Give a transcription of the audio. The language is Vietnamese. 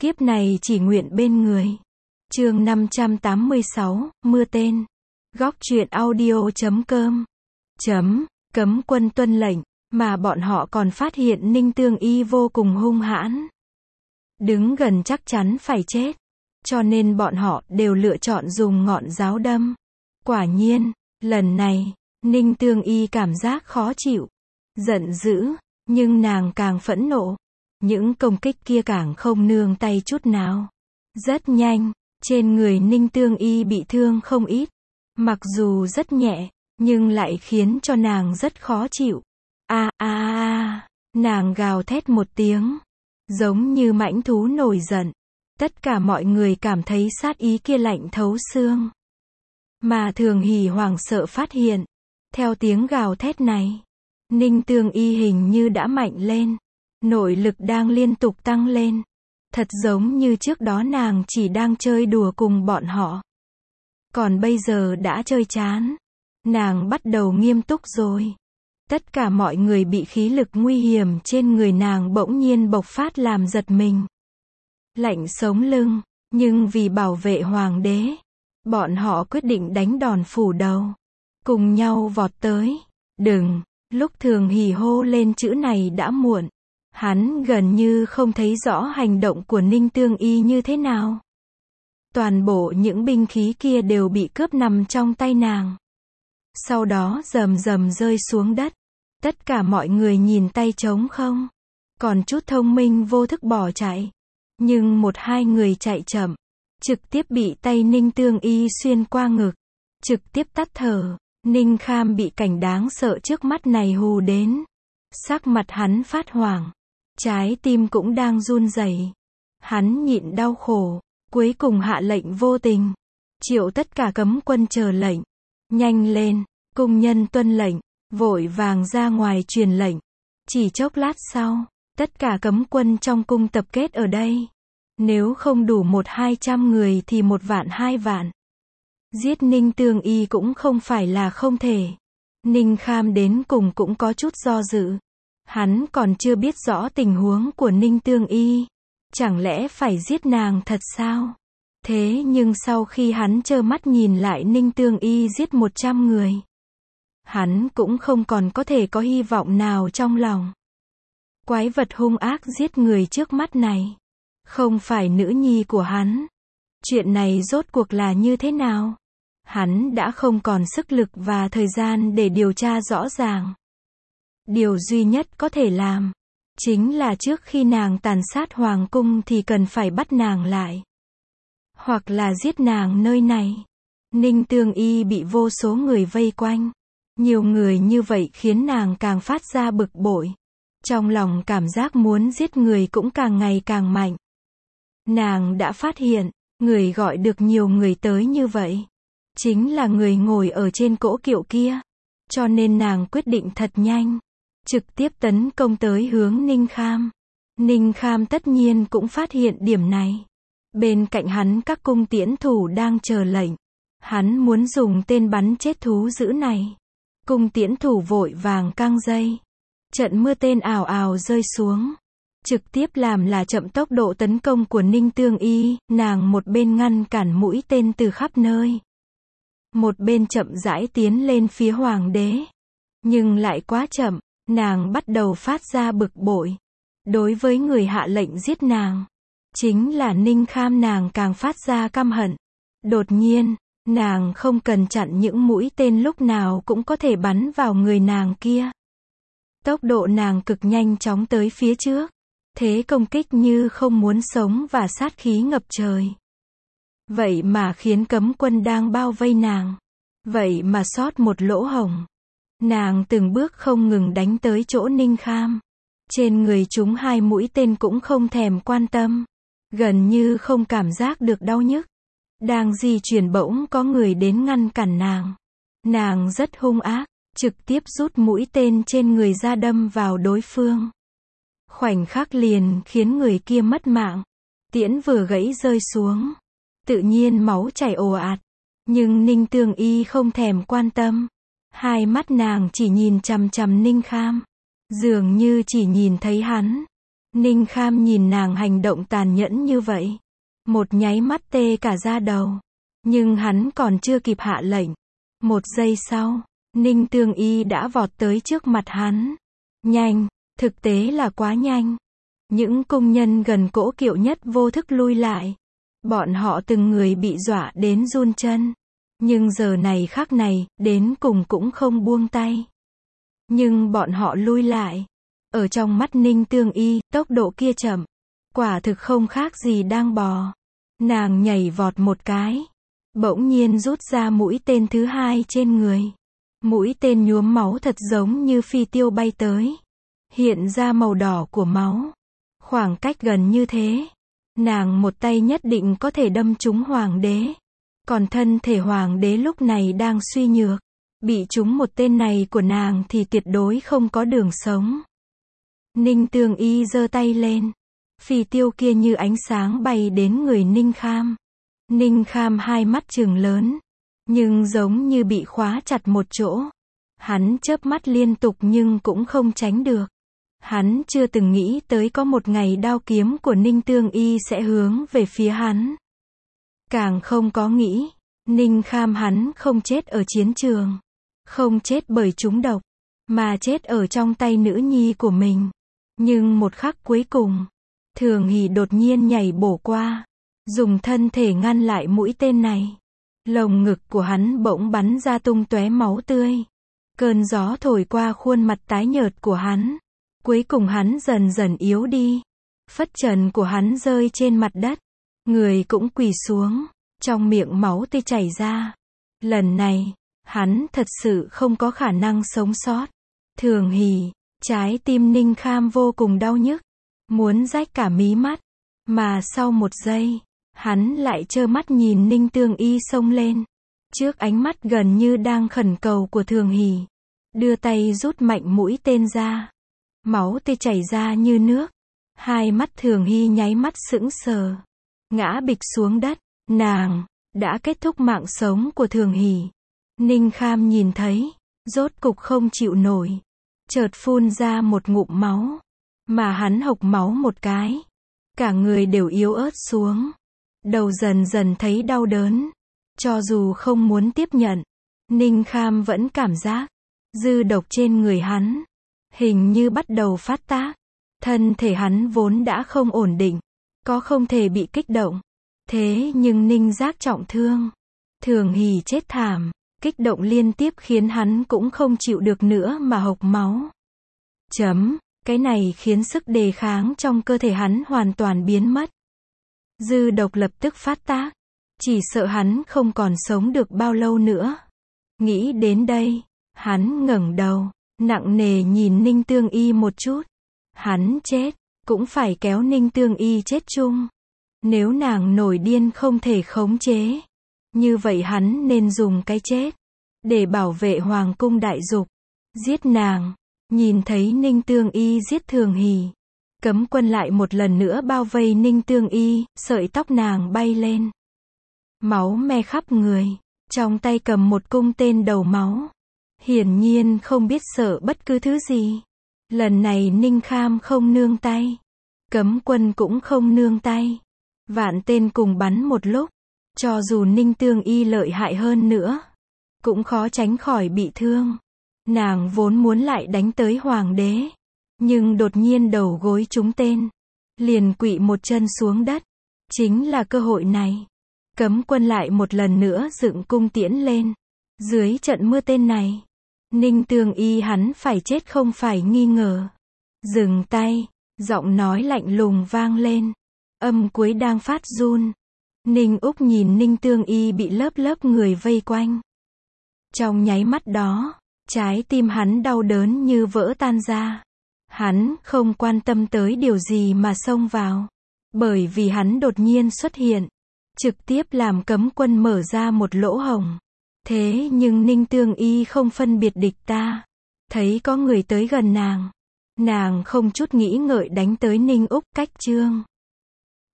Kiếp này chỉ nguyện bên người. Chương 586, mưa tên. Góc truyện audio.com. Cấm quân tuân lệnh, mà bọn họ còn phát hiện Ninh Tương Y vô cùng hung hãn. Đứng gần chắc chắn phải chết. Cho nên bọn họ đều lựa chọn dùng ngọn giáo đâm. Quả nhiên, lần này, Ninh Tương Y cảm giác khó chịu, giận dữ, nhưng nàng càng phẫn nộ. Những công kích kia càng không nương tay chút nào. Rất nhanh, trên người Ninh Tương Y bị thương không ít. Mặc dù rất nhẹ, nhưng lại khiến cho nàng rất khó chịu. Nàng gào thét một tiếng, giống như mãnh thú nổi giận. Tất cả mọi người cảm thấy sát ý kia lạnh thấu xương. Mà Thường Hỷ hoảng sợ phát hiện, theo tiếng gào thét này, Ninh Tương Y hình như đã mạnh lên. Nội lực đang liên tục tăng lên. Thật giống như trước đó nàng chỉ đang chơi đùa cùng bọn họ. Còn bây giờ đã chơi chán. Nàng bắt đầu nghiêm túc rồi. Tất cả mọi người bị khí lực nguy hiểm trên người nàng bỗng nhiên bộc phát làm giật mình. Lạnh sống lưng, nhưng vì bảo vệ hoàng đế, bọn họ quyết định đánh đòn phủ đầu. Cùng nhau vọt tới. Đừng, lúc Thường Hỷ hô lên chữ này đã muộn. Hắn gần như không thấy rõ hành động của Ninh Tương Y như thế nào. Toàn bộ những binh khí kia đều bị cướp nằm trong tay nàng. Sau đó rầm rầm rơi xuống đất. Tất cả mọi người nhìn tay trống không. Còn chút thông minh vô thức bỏ chạy. Nhưng một hai người chạy chậm, trực tiếp bị tay Ninh Tương Y xuyên qua ngực. Trực tiếp tắt thở. Ninh Kham bị cảnh đáng sợ trước mắt này hù đến. Sắc mặt hắn phát hoảng. Trái tim cũng đang run rẩy. Hắn nhịn đau khổ, cuối cùng hạ lệnh vô tình. Triệu tất cả cấm quân chờ lệnh. Nhanh lên, cung nhân tuân lệnh, vội vàng ra ngoài truyền lệnh. Chỉ chốc lát sau, tất cả cấm quân trong cung tập kết ở đây. Nếu không đủ 100-200 người thì 1 vạn 2 vạn. Giết Ninh Tương Y cũng không phải là không thể. Ninh Kham đến cùng cũng có chút do dự. Hắn còn chưa biết rõ tình huống của Ninh Tương Y. Chẳng lẽ phải giết nàng thật sao? Thế nhưng sau khi hắn trơ mắt nhìn lại Ninh Tương Y giết 100 người, hắn cũng không còn có thể có hy vọng nào trong lòng. Quái vật hung ác giết người trước mắt này, không phải nữ nhi của hắn. Chuyện này rốt cuộc là như thế nào? Hắn đã không còn sức lực và thời gian để điều tra rõ ràng. Điều duy nhất có thể làm, chính là trước khi nàng tàn sát hoàng cung thì cần phải bắt nàng lại. Hoặc là giết nàng nơi này. Ninh Tương Y bị vô số người vây quanh. Nhiều người như vậy khiến nàng càng phát ra bực bội. Trong lòng cảm giác muốn giết người cũng càng ngày càng mạnh. Nàng đã phát hiện, người gọi được nhiều người tới như vậy, chính là người ngồi ở trên cỗ kiệu kia. Cho nên nàng quyết định thật nhanh, trực tiếp tấn công tới hướng Ninh Kham. Ninh Kham tất nhiên cũng phát hiện điểm này. Bên cạnh hắn các cung tiễn thủ đang chờ lệnh. Hắn muốn dùng tên bắn chết thú dữ này. Cung tiễn thủ vội vàng căng dây. Trận mưa tên ào ào rơi xuống. Trực tiếp làm là chậm tốc độ tấn công của Ninh Tương Y. Nàng một bên ngăn cản mũi tên từ khắp nơi, một bên chậm rãi tiến lên phía hoàng đế. Nhưng lại quá chậm. Nàng bắt đầu phát ra bực bội. Đối với người hạ lệnh giết nàng, chính là Ninh Kham, nàng càng phát ra căm hận. Đột nhiên, nàng không cần chặn những mũi tên lúc nào cũng có thể bắn vào người nàng kia. Tốc độ nàng cực nhanh chóng tới phía trước. Thế công kích như không muốn sống và sát khí ngập trời. Vậy mà khiến cấm quân đang bao vây nàng. Vậy mà sót một lỗ hổng. Nàng từng bước không ngừng đánh tới chỗ Ninh Kham. Trên người chúng 2 mũi tên cũng không thèm quan tâm. Gần như không cảm giác được đau nhức. Đang di chuyển bỗng có người đến ngăn cản nàng. Nàng rất hung ác, trực tiếp rút mũi tên trên người ra đâm vào đối phương. Khoảnh khắc liền khiến người kia mất mạng. Tiễn vừa gãy rơi xuống. Tự nhiên máu chảy ồ ạt. Nhưng Ninh Tương Y không thèm quan tâm. Hai mắt nàng chỉ nhìn chằm chằm Ninh Kham. Dường như chỉ nhìn thấy hắn. Ninh Kham nhìn nàng hành động tàn nhẫn như vậy. Một nháy mắt tê cả da đầu. Nhưng hắn còn chưa kịp hạ lệnh. Một giây sau, Ninh Tương Y đã vọt tới trước mặt hắn. Nhanh, thực tế là quá nhanh. Những công nhân gần cỗ kiệu nhất vô thức lui lại. Bọn họ từng người bị dọa đến run chân. Nhưng giờ này khắc này, đến cùng cũng không buông tay. Nhưng bọn họ lui lại. Ở trong mắt Ninh Tương Y, tốc độ kia chậm. Quả thực không khác gì đang bò. Nàng nhảy vọt một cái. Bỗng nhiên rút ra mũi tên thứ hai trên người. Mũi tên nhuốm máu thật giống như phi tiêu bay tới. Hiện ra màu đỏ của máu. Khoảng cách gần như thế. Nàng một tay nhất định có thể đâm trúng hoàng đế. Còn thân thể hoàng đế lúc này đang suy nhược. Bị trúng một tên này của nàng thì tuyệt đối không có đường sống. Ninh Tương Y giơ tay lên. Phi tiêu kia như ánh sáng bay đến người Ninh Kham. Ninh Kham hai mắt trừng lớn. Nhưng giống như bị khóa chặt một chỗ. Hắn chớp mắt liên tục nhưng cũng không tránh được. Hắn chưa từng nghĩ tới có một ngày đao kiếm của Ninh Tương Y sẽ hướng về phía hắn. Càng không có nghĩ, Ninh Kham hắn không chết ở chiến trường. Không chết bởi trúng độc, mà chết ở trong tay nữ nhi của mình. Nhưng một khắc cuối cùng, Thường Hỷ đột nhiên nhảy bổ qua. Dùng thân thể ngăn lại mũi tên này. Lồng ngực của hắn bỗng bắn ra tung tóe máu tươi. Cơn gió thổi qua khuôn mặt tái nhợt của hắn. Cuối cùng hắn dần dần yếu đi. Phất trần của hắn rơi trên mặt đất. Người cũng quỳ xuống. Trong miệng máu tươi chảy ra. Lần này, hắn thật sự không có khả năng sống sót. Thường Hỷ, trái tim Ninh Kham vô cùng đau nhức. Muốn rách cả mí mắt. Mà sau một giây, hắn lại trơ mắt nhìn Ninh Tương Y xông lên. Trước ánh mắt gần như đang khẩn cầu của Thường Hỷ. Đưa tay rút mạnh mũi tên ra. Máu tươi chảy ra như nước. Hai mắt Thường Hy nháy mắt sững sờ. Ngã bịch xuống đất. Nàng đã kết thúc mạng sống của Thường Hỷ. Ninh Kham nhìn thấy. Rốt cục không chịu nổi. Chợt phun ra một ngụm máu. Mà hắn hộc máu một cái. Cả người đều yếu ớt xuống. Đầu dần dần thấy đau đớn. Cho dù không muốn tiếp nhận, Ninh Kham vẫn cảm giác dư độc trên người hắn hình như bắt đầu phát tác. Thân thể hắn vốn đã không ổn định, có không thể bị kích động. Thế nhưng Ninh Giác trọng thương, Thường Hỷ chết thảm, kích động liên tiếp khiến hắn cũng không chịu được nữa mà hộc máu. Cái này khiến sức đề kháng trong cơ thể hắn hoàn toàn biến mất. Dư độc lập tức phát tác. Chỉ sợ hắn không còn sống được bao lâu nữa. Nghĩ đến đây, hắn ngẩng đầu, nặng nề nhìn Ninh Tương Y một chút. Hắn chết, cũng phải kéo Ninh Tương Y chết chung. Nếu nàng nổi điên không thể khống chế, như vậy hắn nên dùng cái chết để bảo vệ hoàng cung đại dục. Giết nàng. Nhìn thấy Ninh Tương Y giết Thường Hỷ, cấm quân lại một lần nữa bao vây Ninh Tương Y, sợi tóc nàng bay lên. Máu me khắp người, trong tay cầm một cung tên đầu máu. Hiển nhiên không biết sợ bất cứ thứ gì. Lần này Ninh Kham không nương tay. Cấm quân cũng không nương tay. Vạn tên cùng bắn một lúc. Cho dù Ninh Tương Y lợi hại hơn nữa, cũng khó tránh khỏi bị thương. Nàng vốn muốn lại đánh tới hoàng đế. Nhưng đột nhiên đầu gối trúng tên. Liền quỵ một chân xuống đất. Chính là cơ hội này. Cấm quân lại một lần nữa dựng cung tiễn lên. Dưới trận mưa tên này, Ninh Tương Y hắn phải chết không phải nghi ngờ. Dừng tay, giọng nói lạnh lùng vang lên. Âm cuối đang phát run. Ninh Úc nhìn Ninh Tương Y bị lớp lớp người vây quanh. Trong nháy mắt đó, trái tim hắn đau đớn như vỡ tan ra. Hắn không quan tâm tới điều gì mà xông vào. Bởi vì hắn đột nhiên xuất hiện. Trực tiếp làm cấm quân mở ra một lỗ hổng. Thế nhưng Ninh Tương Y không phân biệt địch ta. Thấy có người tới gần nàng. Nàng không chút nghĩ ngợi đánh tới Ninh Úc cách chương.